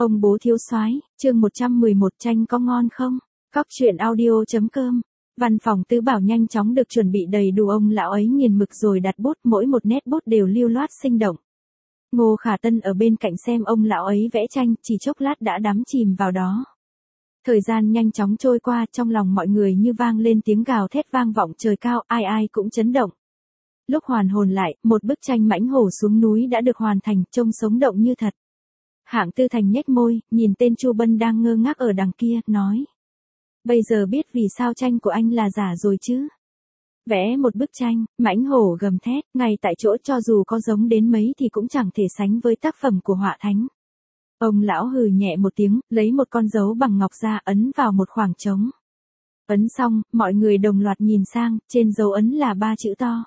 Ông bố thiếu soái, chương 111 tranh có ngon không? Cóc truyện audio.com. Văn phòng tứ bảo nhanh chóng được chuẩn bị đầy đủ, ông lão ấy nghiền mực rồi đặt bút, mỗi một nét bút đều lưu loát sinh động. Ngô Khả Tân ở bên cạnh xem ông lão ấy vẽ tranh, chỉ chốc lát đã đắm chìm vào đó. Thời gian nhanh chóng trôi qua, trong lòng mọi người như vang lên tiếng gào thét vang vọng trời cao, ai ai cũng chấn động. Lúc hoàn hồn lại, một bức tranh mãnh hổ xuống núi đã được hoàn thành, trông sống động như thật. Hạng Tư Thành nhếch môi, nhìn tên Chu Bân đang ngơ ngác ở đằng kia, nói. Bây giờ biết vì sao tranh của anh là giả rồi chứ. Vẽ một bức tranh, mãnh hổ gầm thét, ngay tại chỗ cho dù có giống đến mấy thì cũng chẳng thể sánh với tác phẩm của họa thánh. Ông lão hừ nhẹ một tiếng, lấy một con dấu bằng ngọc ra ấn vào một khoảng trống. Ấn xong, mọi người đồng loạt nhìn sang, trên dấu ấn là 3 chữ to.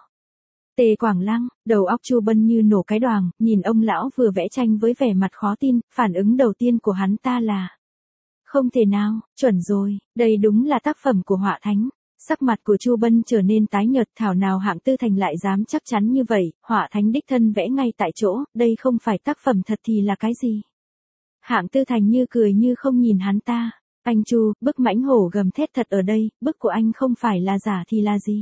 Tề Quảng Lăng. Đầu óc Chu Bân như nổ cái đoàng, nhìn ông lão vừa vẽ tranh với vẻ mặt khó tin, phản ứng đầu tiên của hắn ta là không thể nào, chuẩn rồi, đây đúng là tác phẩm của họa thánh. Sắc mặt của Chu Bân trở nên tái nhợt, thảo nào Hạng Tư Thành lại dám chắc chắn như vậy, họa thánh đích thân vẽ ngay tại chỗ, đây không phải tác phẩm thật thì là cái gì? Hạng Tư Thành như cười như không nhìn hắn ta. Anh Chu, bức mãnh hổ gầm thét thật ở đây, bức của anh không phải là giả thì là gì?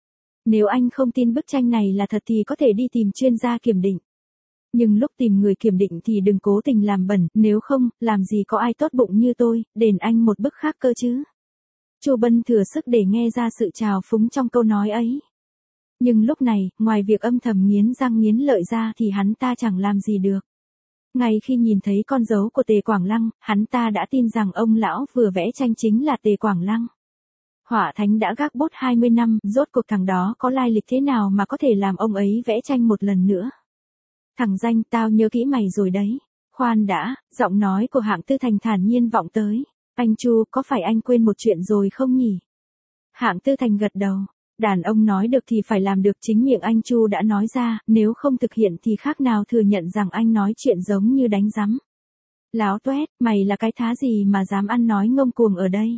Nếu anh không tin bức tranh này là thật thì có thể đi tìm chuyên gia kiểm định. Nhưng lúc tìm người kiểm định thì đừng cố tình làm bẩn, nếu không, làm gì có ai tốt bụng như tôi, đền anh một bức khác cơ chứ. Chu Bân thừa sức để nghe ra sự trào phúng trong câu nói ấy. Nhưng lúc này, ngoài việc âm thầm nghiến răng nghiến lợi ra thì hắn ta chẳng làm gì được. Ngay khi nhìn thấy con dấu của Tề Quảng Lăng, hắn ta đã tin rằng ông lão vừa vẽ tranh chính là Tề Quảng Lăng. Họa thánh đã gác bút 20 năm, rốt cuộc thằng đó có lai lịch thế nào mà có thể làm ông ấy vẽ tranh một lần nữa. Thằng danh, tao nhớ kỹ mày rồi đấy. Khoan đã, giọng nói của Hạng Tư Thành thản nhiên vọng tới. Anh Chu, có phải anh quên một chuyện rồi không nhỉ? Hạng Tư Thành gật đầu. Đàn ông nói được thì phải làm được, chính miệng anh Chu đã nói ra, nếu không thực hiện thì khác nào thừa nhận rằng anh nói chuyện giống như đánh rắm. Láo toét, mày là cái thá gì mà dám ăn nói ngông cuồng ở đây?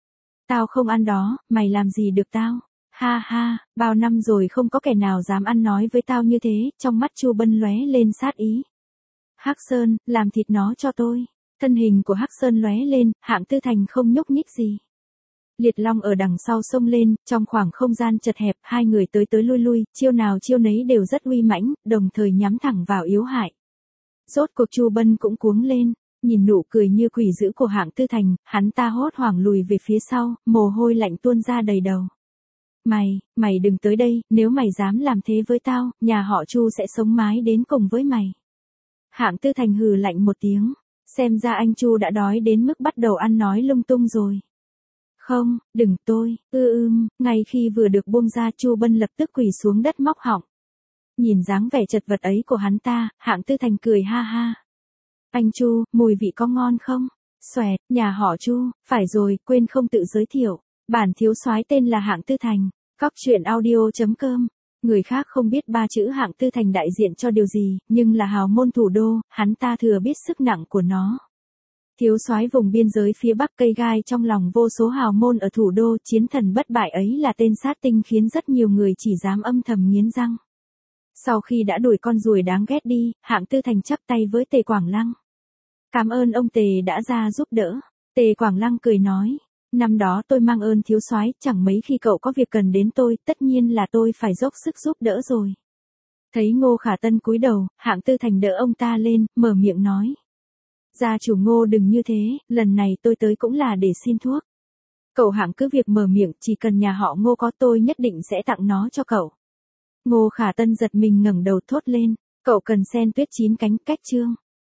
Tao không ăn đó, mày làm gì được tao? Ha ha, bao năm rồi không có kẻ nào dám ăn nói với tao như thế, trong mắt Chu Bân lóe lên sát ý. Hắc Sơn, làm thịt nó cho tôi. Thân hình của Hắc Sơn lóe lên, Hạng Tư Thành không nhúc nhích gì. Liệt Long ở đằng sau xông lên, trong khoảng không gian chật hẹp, hai người tới tới lui lui, chiêu nào chiêu nấy đều rất uy mãnh, đồng thời nhắm thẳng vào yếu hại. Rốt cuộc Chu Bân cũng cuống lên, nhìn nụ cười như quỷ dữ của Hạng Tư Thành, hắn ta hốt hoảng lùi về phía sau, mồ hôi lạnh tuôn ra đầy đầu. Mày đừng tới đây, nếu mày dám làm thế với tao, nhà họ Chu sẽ sống mái đến cùng với mày. Hạng Tư Thành hừ lạnh một tiếng, xem ra anh Chu đã đói đến mức bắt đầu ăn nói lung tung rồi. Không, đừng tôi, ngay khi vừa được buông ra Chu Bân lập tức quỳ xuống đất móc họng. Nhìn dáng vẻ chật vật ấy của hắn ta, Hạng Tư Thành cười ha ha. Anh Chu, mùi vị có ngon không? Xoẹt, nhà họ Chu, phải rồi, quên không tự giới thiệu. Bản thiếu soái tên là Hạng Tư Thành. Cóc truyện audio.com. Người khác không biết ba chữ Hạng Tư Thành đại diện cho điều gì, nhưng là hào môn thủ đô, hắn ta thừa biết sức nặng của nó. Thiếu soái vùng biên giới phía Bắc, cây gai trong lòng vô số hào môn ở thủ đô, chiến thần bất bại ấy là tên sát tinh khiến rất nhiều người chỉ dám âm thầm nghiến răng. Sau khi đã đuổi con ruồi đáng ghét đi, Hạng Tư Thành chắp tay với Tề Quảng Lăng. Cảm ơn ông Tề đã ra giúp đỡ. Tề Quảng Lăng cười nói. Năm đó tôi mang ơn thiếu soái, chẳng mấy khi cậu có việc cần đến tôi, tất nhiên là tôi phải dốc sức giúp đỡ rồi. Thấy Ngô Khả Tân cúi đầu, Hạng Tư Thành đỡ ông ta lên, mở miệng nói. Gia chủ Ngô đừng như thế, lần này tôi tới cũng là để xin thuốc. Cậu Hạng cứ việc mở miệng, chỉ cần nhà họ Ngô có tôi nhất định sẽ tặng nó cho cậu. Ngô Khả Tân giật mình ngẩng đầu thốt lên, cậu cần sen tuyết chín cánh cách chương.